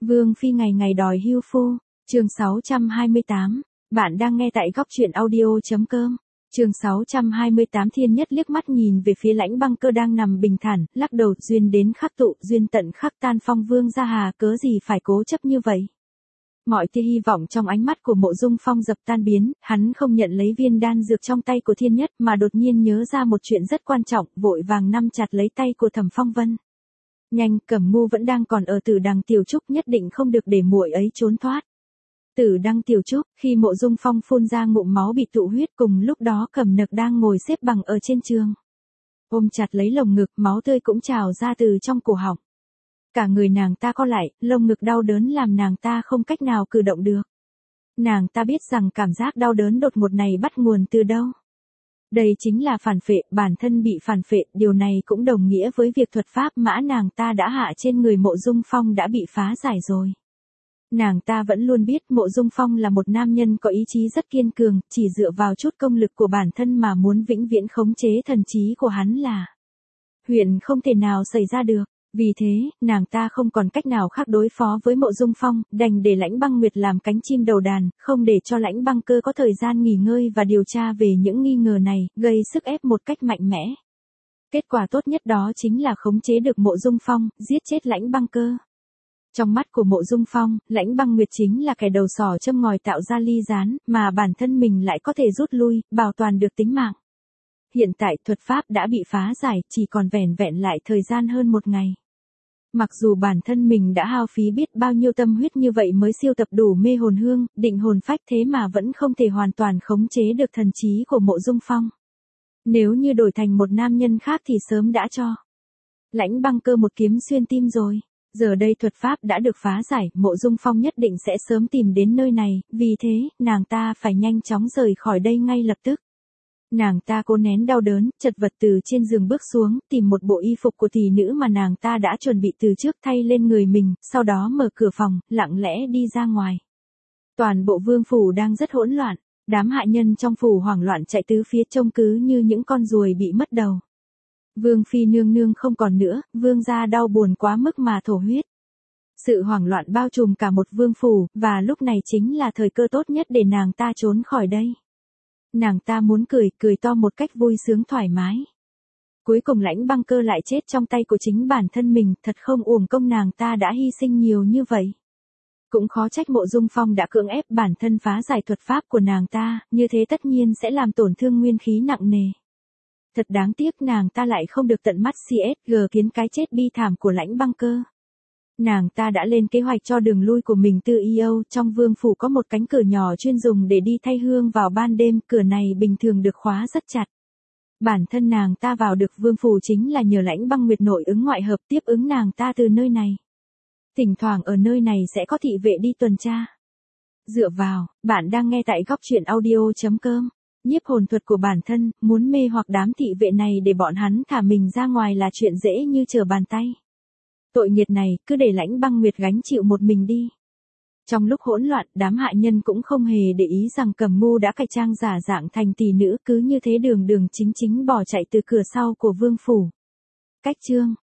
Vương Phi ngày ngày đòi hưu phu, chương 628, bạn đang nghe tại góc truyện audio.com. Chương 628 Thiên Nhất liếc mắt nhìn về phía Lãnh Băng Cơ đang nằm bình thản, lắc đầu, duyên đến khắc tụ, duyên tận khắc tan, Phong Vương gia hà cớ gì phải cố chấp như vậy. Mọi tia hy vọng trong ánh mắt của Mộ Dung Phong dập tan biến, hắn không nhận lấy viên đan dược trong tay của Thiên Nhất mà đột nhiên nhớ ra một chuyện rất quan trọng, vội vàng nắm chặt lấy tay của Thẩm Phong Vân. Nhanh, Cẩm Ngu vẫn đang còn ở Tử Đằng Tiểu Trúc, nhất định không được để muội ấy trốn thoát. Tử Đằng Tiểu Trúc, khi Mộ Dung Phong phun ra ngụm máu bị tụ huyết, cùng lúc đó Cẩm Nặc đang ngồi xếp bằng ở trên giường. Ôm chặt lấy lồng ngực, máu tươi cũng trào ra từ trong cổ họng. Cả người nàng ta co lại, lồng ngực đau đớn làm nàng ta không cách nào cử động được. Nàng ta biết rằng cảm giác đau đớn đột ngột này bắt nguồn từ đâu. Đây chính là phản phệ, bản thân bị phản phệ, điều này cũng đồng nghĩa với việc thuật pháp mã nàng ta đã hạ trên người Mộ Dung Phong đã bị phá giải rồi. Nàng ta vẫn luôn biết Mộ Dung Phong là một nam nhân có ý chí rất kiên cường, chỉ dựa vào chút công lực của bản thân mà muốn vĩnh viễn khống chế thần trí của hắn là chuyện không thể nào xảy ra được. Vì thế, nàng ta không còn cách nào khác đối phó với Mộ Dung Phong, đành để Lãnh Băng Nguyệt làm cánh chim đầu đàn, không để cho Lãnh Băng Cơ có thời gian nghỉ ngơi và điều tra về những nghi ngờ này, gây sức ép một cách mạnh mẽ. Kết quả tốt nhất đó chính là khống chế được Mộ Dung Phong, giết chết Lãnh Băng Cơ. Trong mắt của Mộ Dung Phong, Lãnh Băng Nguyệt chính là kẻ đầu sỏ châm ngòi tạo ra ly gián, mà bản thân mình lại có thể rút lui, bảo toàn được tính mạng. Hiện tại thuật pháp đã bị phá giải, chỉ còn vẻn vẹn lại thời gian hơn một ngày. Mặc dù bản thân mình đã hao phí biết bao nhiêu tâm huyết như vậy mới siêu tập đủ mê hồn hương, định hồn phách, thế mà vẫn không thể hoàn toàn khống chế được thần trí của Mộ Dung Phong. Nếu như đổi thành một nam nhân khác thì sớm đã cho Lãnh Băng Cơ một kiếm xuyên tim rồi. Giờ đây thuật pháp đã được phá giải, Mộ Dung Phong nhất định sẽ sớm tìm đến nơi này, vì thế, nàng ta phải nhanh chóng rời khỏi đây ngay lập tức. Nàng ta cố nén đau đớn, chật vật từ trên giường bước xuống, tìm một bộ y phục của tỷ nữ mà nàng ta đã chuẩn bị từ trước thay lên người mình, sau đó mở cửa phòng, lặng lẽ đi ra ngoài. Toàn bộ vương phủ đang rất hỗn loạn, đám hạ nhân trong phủ hoảng loạn chạy tứ phía trông cứ như những con ruồi bị mất đầu. Vương phi nương nương không còn nữa, vương gia đau buồn quá mức mà thổ huyết. Sự hoảng loạn bao trùm cả một vương phủ, và lúc này chính là thời cơ tốt nhất để nàng ta trốn khỏi đây. Nàng ta muốn cười to một cách vui sướng thoải mái. Cuối cùng Lãnh Băng Cơ lại chết trong tay của chính bản thân mình, thật không uổng công nàng ta đã hy sinh nhiều như vậy. Cũng khó trách Mộ Dung Phong đã cưỡng ép bản thân phá giải thuật pháp của nàng ta, như thế tất nhiên sẽ làm tổn thương nguyên khí nặng nề. Thật đáng tiếc nàng ta lại không được tận mắt CSG kiến cái chết bi thảm của Lãnh Băng Cơ. Nàng ta đã lên kế hoạch cho đường lui của mình từ Io, trong vương phủ có một cánh cửa nhỏ chuyên dùng để đi thay hương vào ban đêm, cửa này bình thường được khóa rất chặt. Bản thân nàng ta vào được vương phủ chính là nhờ Lãnh Băng Nguyệt nội ứng ngoại hợp tiếp ứng nàng ta từ nơi này. Thỉnh thoảng ở nơi này sẽ có thị vệ đi tuần tra. Dựa vào, bạn đang nghe tại góc truyện audio.com. Nhiếp hồn thuật của bản thân, muốn mê hoặc đám thị vệ này để bọn hắn thả mình ra ngoài là chuyện dễ như trở bàn tay. Tội nghiệt này, cứ để Lãnh Băng Nguyệt gánh chịu một mình đi. Trong lúc hỗn loạn, đám hạ nhân cũng không hề để ý rằng Cẩm Ngu đã cải trang giả dạng thành tỷ nữ, cứ như thế đường chính bỏ chạy từ cửa sau của vương phủ. Cách chương